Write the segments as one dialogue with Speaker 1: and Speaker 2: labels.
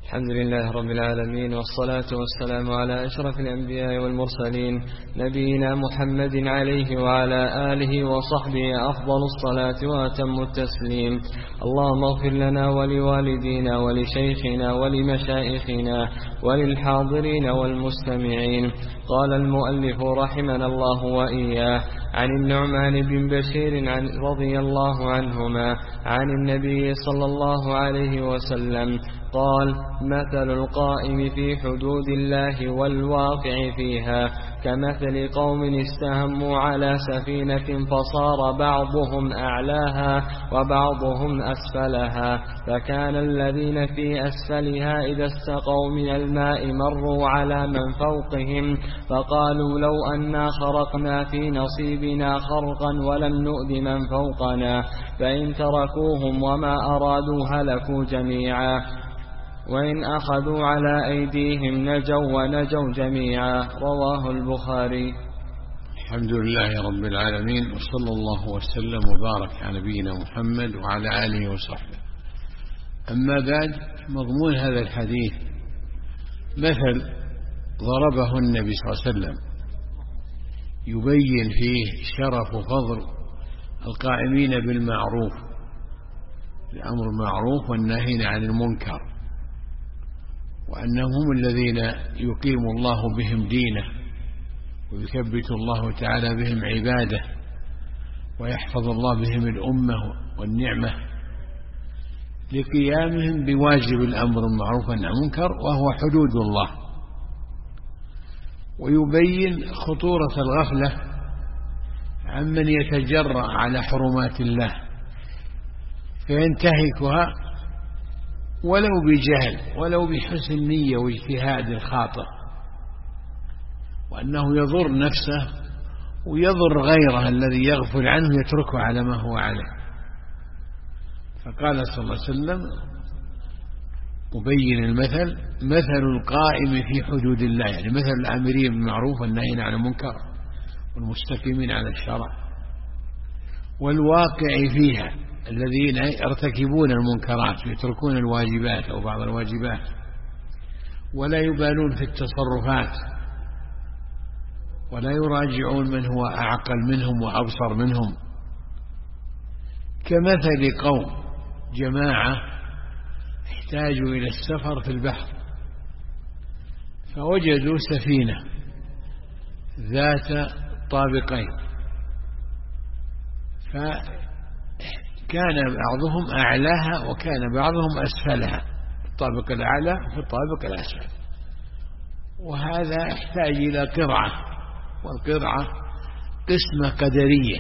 Speaker 1: الحمد لله رب العالمين، والصلاة والسلام على أشرف الأنبياء والمرسلين، نبينا محمد عليه وعلى آله وصحبه أفضل الصلاة وأتم التسليم. اللهم اغفر لنا ولوالدينا ولشيخنا ولمشايخنا وللحاضرين والمستمعين. قال المؤلف رحمنا الله وإياه: عن النعمان بن بشير رضي الله عنهما عن النبي صلى الله عليه وسلم قال: مثل القائم في حدود الله والواقع فيها كمثل قوم استهموا على سفينة فصار بعضهم أعلاها وبعضهم أسفلها، فكان الذين في أسفلها إذا استقوا من الماء مروا على من فوقهم فقالوا: لو أنا خرقنا في نصيبنا خرقا ولم نؤذ من فوقنا، فإن تركوهم وما أرادوا هلكوا جميعا، وإن أخذوا على أيديهم نجوا ونجوا جميعا. رواه البخاري.
Speaker 2: الحمد لله رب العالمين، وصلى الله وسلم وبارك على نبينا محمد وعلى آله وصحبه. أما بعد، مضمون هذا الحديث مثل ضربه النبي صلى الله عليه وسلم يبين فيه شرف وفضل القائمين بالمعروف، الأمر المعروف والنهي عن المنكر، وأنهم هم الذين يقيم الله بهم دينه ويثبت الله تعالى بهم عباده ويحفظ الله بهم الأمة والنعمة لقيامهم بواجب الأمر المعروف والنهي عن المنكر، وهو حدود الله. ويبين خطورة الغفلة عمن يتجرأ على حرمات الله فينتهكها ولو بجهل ولو بحسن نية واجتهاد خاطئ، وأنه يضر نفسه ويضر غيره الذي يغفل عنه يتركه على ما هو عليه. فقال صلى الله عليه وسلم مبين المثل: مثل القائم في حدود الله، يعني مثل الآمرين بالمعروف والناهين عن المنكر والمستقيمين على الشرع، والواقع فيها الذين يرتكبون المنكرات ويتركون الواجبات أو بعض الواجبات ولا يبالون في التصرفات ولا يراجعون من هو أعقل منهم وأبصر منهم. كمثل قوم جماعة احتاجوا إلى السفر في البحر فوجدوا سفينة ذات طابقين، كان بعضهم أعلاها وكان بعضهم أسفلها، الطابق الأعلى في الطابق الأسفل. وهذا يحتاج إلى قرعة، والقرعة قسمة قدرية،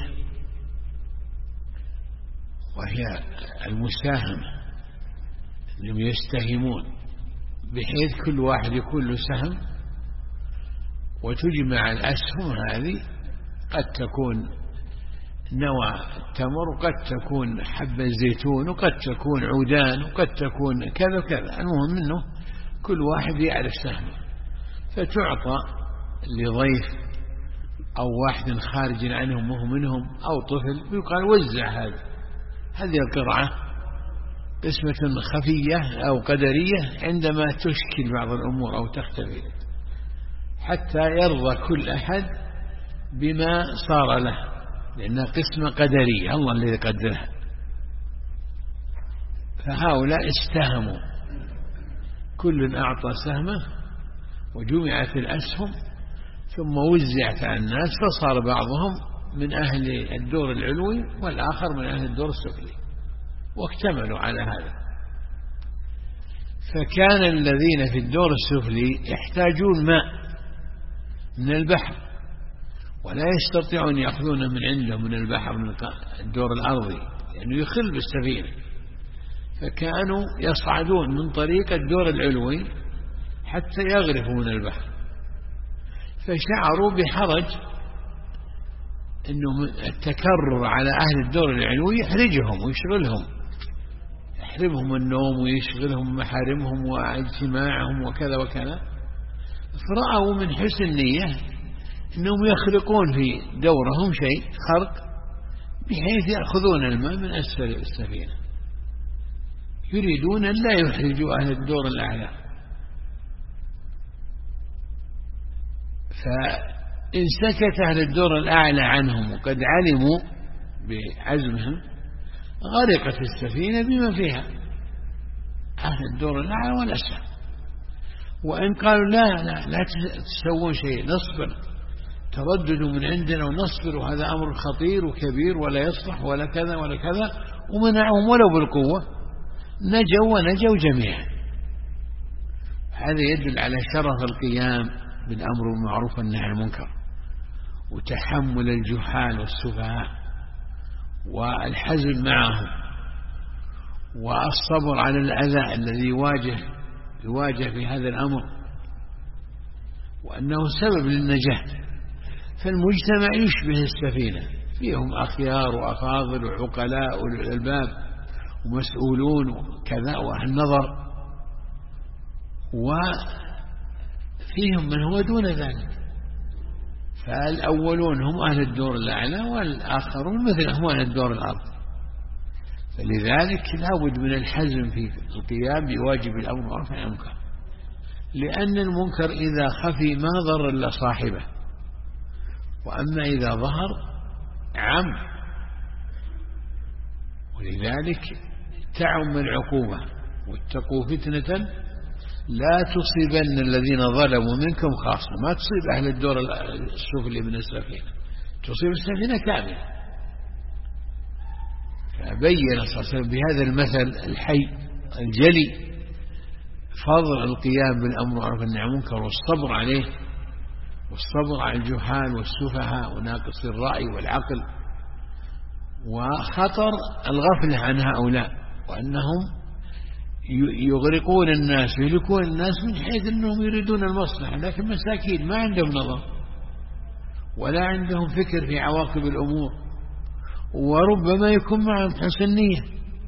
Speaker 2: وهي المساهمة، أنهم يستهمون بحيث كل واحد يكون له سهم وتجمع الأسهم هذه، قد تكون نوى التمر وقد تكون حب الزيتون وقد تكون عودان وقد تكون كذا كذا، المهم أنه كل واحد يعرف سهمه، فتعطى لضيف أو واحد خارج عنهم وهو منهم أو طفل، ويقال وزع هذه القرعة قسمة خفية أو قدرية عندما تشكل بعض الأمور أو تختفي، حتى يرضى كل أحد بما صار له، لأنها قسمة قدرية الله الذي قدرها. فهؤلاء استهموا، كل أعطى سهمه وجمعت الأسهم ثم وزعت على الناس، فصار بعضهم من أهل الدور العلوي والآخر من أهل الدور السفلي، واكتملوا على هذا. فكان الذين في الدور السفلي يحتاجون ماء من البحر ولا يستطيعون يأخذونه من عنده من البحر من الدور الأرضي لأنه يعني يخل بالسفينة، فكانوا يصعدون من طريق الدور العلوي حتى يغرفوا من البحر، فشعروا بحرج أنه التكرر على أهل الدور العلوي يحرجهم ويشغلهم، يحرمهم النوم ويشغلهم محارمهم واجتماعهم وكذا وكذا. فرأوا من حسن نية أنهم يخلقون في دورهم شيء خرق بحيث يأخذون الماء من أسفل السفينة، يريدون أن لا يحرجوا أهل الدور الأعلى. فإن سكت أهل الدور الأعلى عنهم وقد علموا بعزمهم غرقت السفينة بما فيها أهل الدور الأعلى والأسفل. وإن قالوا لا تسوون شيء، نصبر، ترددوا من عندنا ونصبر، وهذا أمر خطير وكبير ولا يصلح ولا كذا ولا كذا، ومنعهم ولو بالقوة، نجوا جميعا. هذا يدل على شرف القيام بالأمر بالمعروف والنهي عن المنكر، وتحمل الجهال والسفهاء، والحزم معهم، والصبر على الأذى الذي يواجه في هذا الأمر، وأنه سبب للنجاة. فالمجتمع يشبه السفينة، فيهم أخيار وأفاضل وعقلاء أولي الألباب ومسؤولون وكذا وأهل النظر، وفيهم من هو دون ذلك. فالأولون هم أهل الدور الأعلى، والآخرون مثلهم أهل الدور الأرض. فلذلك لا بد من الحزم في القيام بواجب الأمر بالمعروف والنهي عن المنكر، لأن المنكر إذا خفي ما ضر إلا صاحبه، وأما إذا ظهر عم. ولذلك تعم العقوبة، واتقوا فتنة لا تصيبن الذين ظلموا منكم خاصة. ما تصيب أهل الدور السفلي من السفينة، تصيب السفينة كاملة. فبين صلى الله عليه وسلم بهذا المثل الحي الجلي فضل القيام بالأمر بالمعروف والنهي عن المنكر والصبر عليه، والصبر على الجهال والسفهاء وناقص الرأي والعقل، وخطر الغفلة عن هؤلاء، وأنهم يغرقون الناس ويهلكون الناس من حيث أنهم يريدون المصلحة، لكن مساكين ما عندهم نظر ولا عندهم فكر في عواقب الأمور، وربما يكون معهم حسن نية.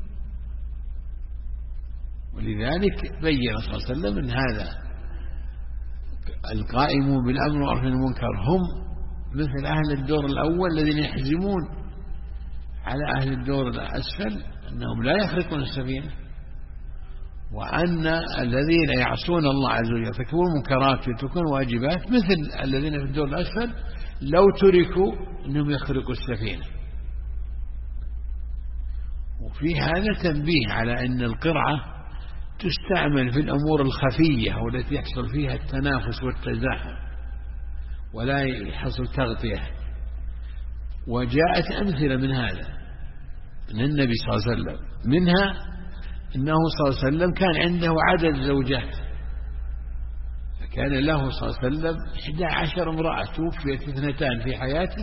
Speaker 2: ولذلك بين صلى الله عليه وسلم أن هذا القائمون بالأمر والمعروف والنهي عن المنكر هم مثل أهل الدور الأول الذين يحزمون على أهل الدور الأسفل أنهم لا يخرقون السفينة، وأن الذين يعصون الله عز وجل يرتكبون المنكرات ويتركون واجبات مثل الذين في الدور الأسفل لو تركوا أنهم يخرقوا السفينة. وفي هذا تنبيه على أن القرعة تستعمل في الأمور الخفية والتي يحصل فيها التنافس والتزاحم ولا يحصل تغطية. وجاءت أمثلة من هذا من النبي صلى الله عليه وسلم، منها أنه صلى الله عليه وسلم كان عنده عدد زوجات، فكان له صلى الله عليه وسلم 11 امرأة، توفيت 2 في حياته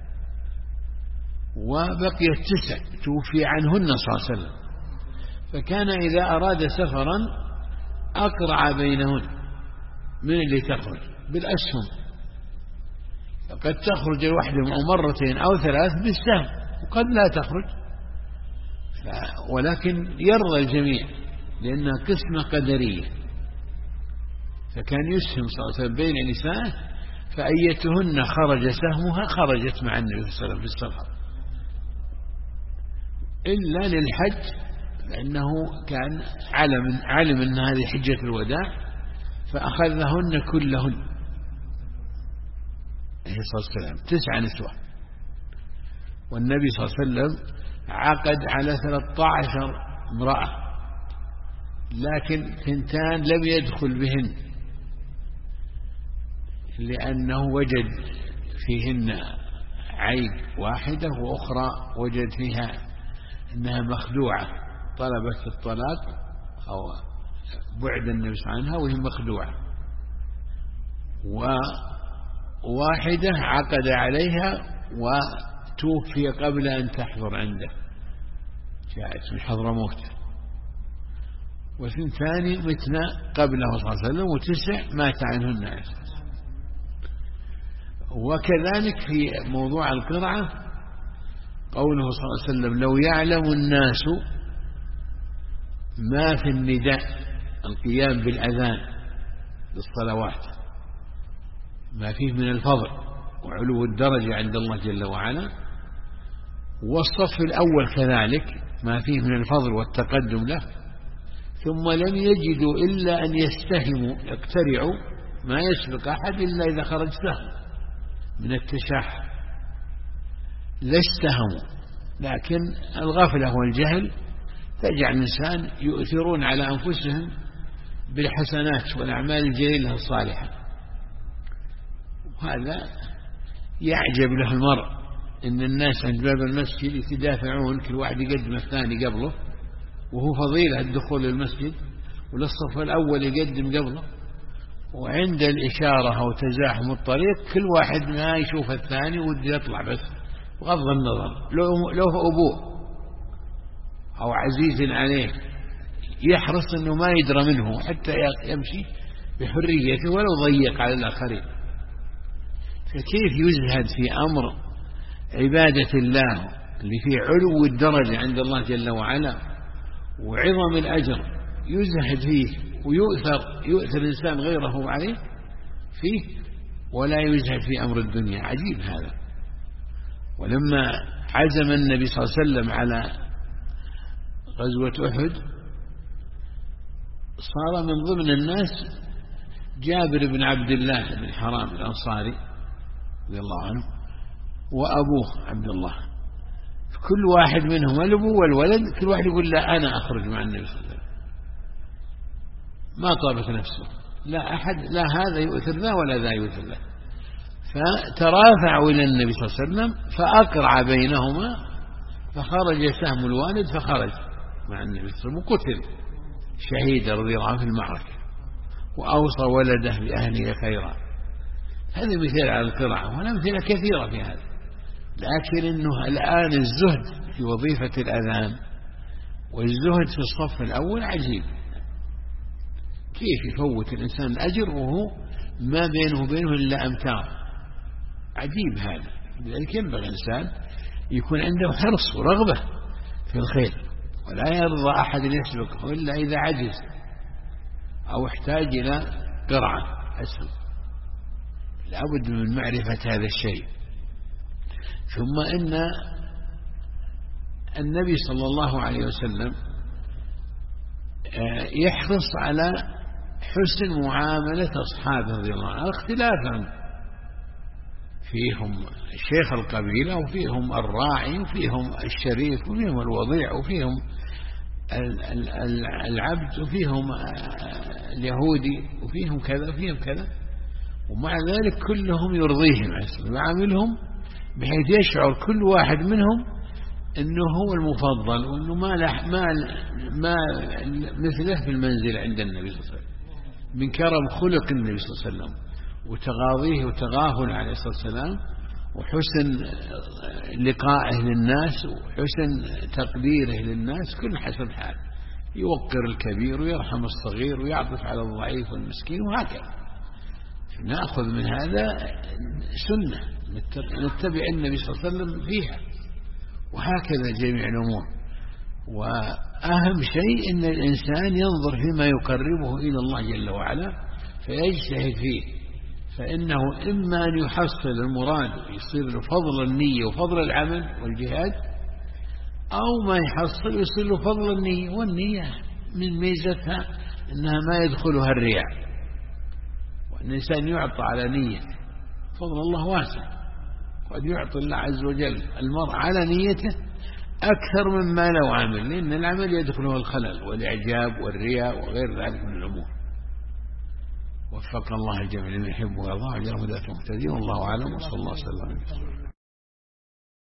Speaker 2: وبقيت 9 توفي عنهن صلى الله عليه وسلم. فكان إذا أراد سفرا أقرع بينهن من اللي تخرج بالأسهم، فقد تخرج واحدة أو مرتين أو 3 بالسهم، وقد لا تخرج، ولكن يرضى الجميع لأنها قسمة قدرية. فكان يسهم صلى الله عليه وسلم بين نسائه، فأيتهن خرج سهمها خرجت مع النبي صلى الله عليه وسلم في السفر، إلا للحج، لأنه كان علم أن هذه حجة الوداع فأخذهن كلهن عليه الصلاة والسلام 9 نسوة. والنبي صلى الله عليه وسلم عقد على 13 امرأة، لكن 2 لم يدخل بهن لأنه وجد فيهن عيب واحدة، وأخرى وجد فيها أنها مخدوعة، طلبت الطلاق أو بعد النبي عنها وهي مخدوعة، وواحدة عقد عليها وتوفي قبل أن تحضر عنده، جاءت من حضرموت، و2 متنا قبله صلى الله عليه وسلم، و9 مات عنهن. وكذلك في موضوع القرعة قوله صلى الله عليه وسلم: لو يعلم الناس ما في النداء، القيام بالأذان للصلوات، ما فيه من الفضل وعلو الدرجة عند الله جل وعلا، والصف الأول كذلك ما فيه من الفضل والتقدم له، ثم لم يجدوا إلا أن يستهموا يقترعوا ما يسبق أحد إلا إذا خرج سهم من التشاح لا استهموا، لكن الغفلة والجهل تجعل الإنسان يؤثرون على أنفسهم بالحسنات والأعمال الجليلة الصالحة، وهذا يعجب له المرء إن الناس عند باب المسجد يتدافعون كل واحد يقدم الثاني قبله، وهو فضيلة الدخول للمسجد وللصف الأول يقدم قبله، وعند الإشارة أو تزاحم الطريق كل واحد ما يشوف الثاني وده يطلع بس بغض النظر لو أبوه أو عزيز عليه يحرص أنه ما يدرى منه حتى يمشي بحريته ولو ضيق على الآخرين. فكيف يزهد في أمر عبادة الله اللي فيه علو الدرجة عند الله جل وعلا وعظم الأجر يزهد فيه ويؤثر الإنسان غيره عليه فيه ولا يزهد في أمر الدنيا؟ عجيب هذا. ولما عزم النبي صلى الله عليه وسلم على غزوة أحد صار من ضمن الناس جابر بن عبد الله بن حرام الأنصاري رضي الله عنه وأبوه عبد الله، كل واحد منهم الأبو والولد كل واحد يقول لا أنا أخرج مع النبي صلى الله عليه وسلم، ما طابت نفسه، لا أحد لا هذا يؤثر له ولا ذا يؤثر له، فترافعوا إلى النبي صلى الله عليه وسلم فأقرع بينهما فخرج سهم الوالد فخرج مع النبي صلى الله عليه وسلم وقتل شهيدا رضي الله عنه في المعركة، وأوصى ولده بأهله خيرا. هذا مثال على القرعة، وأمثلة كثيرة في هذا. لكن إنه الآن الزهد في وظيفة الأذان والزهد في الصف الأول عجيب، كيف يفوت الإنسان الأجر وهو ما بينه وبينه إلا أمتار، عجيب هذا. لذلك ينبغي الإنسان يكون عنده حرص ورغبة في الخير ولا يرضى أحد يسبقه إلا إذا عجز أو احتاج إلى قرعة أسهل، لابد من معرفة هذا الشيء. ثم إن النبي صلى الله عليه وسلم يحرص على حسن معاملة أصحابه رضي الله عنهم، اختلافا فيهم شيخ القبيلة وفيهم الراعي وفيهم الشريف وفيهم الوضيع وفيهم العبد وفيهم اليهودي وفيهم كذا وفيهم كذا، ومع ذلك كلهم يرضيهم ويعاملهم بحيث يشعر كل واحد منهم أنه هو المفضل وأنه ما مثله في المنزل عند النبي صلى الله عليه وسلم من كرم خلق النبي صلى الله عليه وسلم وتغاضيه وتغافل عليه الصلاة والسلام وحسن لقائه للناس وحسن تقديره للناس، كل حسب حال يوقر الكبير ويرحم الصغير ويعطف على الضعيف والمسكين، وهكذا نأخذ من هذا سنة نتبع النبي صلى الله عليه وسلم فيها، وهكذا جميع الأمور. وأهم شيء أن الإنسان ينظر فيما يقربه إلى الله جل وعلا فيجتهد فيه، فإنه إما أن يحصل المراد يصير له فضل النية وفضل العمل والجهاد، أو ما يحصل يصير له فضل النية، والنية من ميزتها أنها ما يدخلها الرياء، وأن الإنسان يعطى على نية. فضل الله واسع، قد يعطي الله عز وجل المرء على نيته أكثر مما لو عمل، لأن العمل يدخله الخلل والإعجاب والرياء وغير ذلك من الأمور. وفق الله الجميع لما يحب ويرضى وجعله هداة المهتدين، والله أعلم، وصلى الله وسلم على